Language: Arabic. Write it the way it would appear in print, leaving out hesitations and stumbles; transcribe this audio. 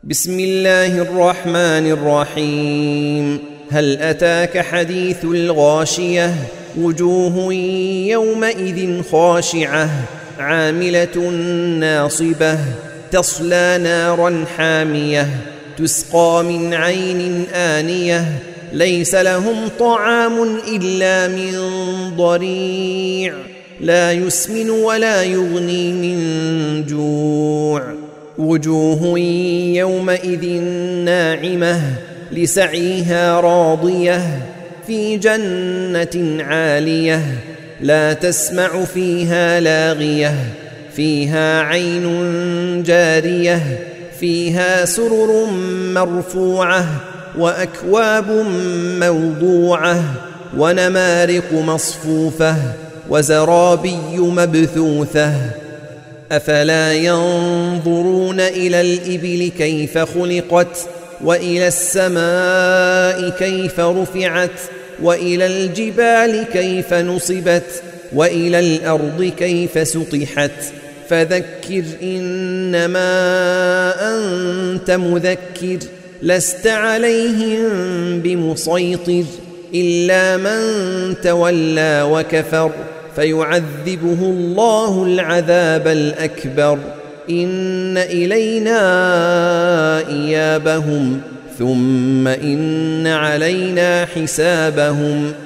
بسم الله الرحمن الرحيم. هل أتاك حديث الغاشية؟ وجوه يومئذ خاشعة عاملة ناصبة تصلى نارا حامية تسقى من عين آنية ليس لهم طعام إلا من ضريع لا يسمن ولا يغني من جوع. وجوه يومئذ ناعمة لسعيها راضية في جنة عالية لا تسمع فيها لاغية فيها عين جارية فيها سرر مرفوعة وأكواب موضوعة ونمارق مصفوفة وزرابي مبثوثة. أفلا ينظرون إلى الإبل كيف خلقت وإلى السماء كيف رفعت وإلى الجبال كيف نصبت وإلى الأرض كيف سطحت. فذكر إنما أنت مذكر لست عليهم بمسيطر إلا من تولى وكفر فيعذبه الله العذاب الأكبر. إن إلينا إيابهم ثم إن علينا حسابهم.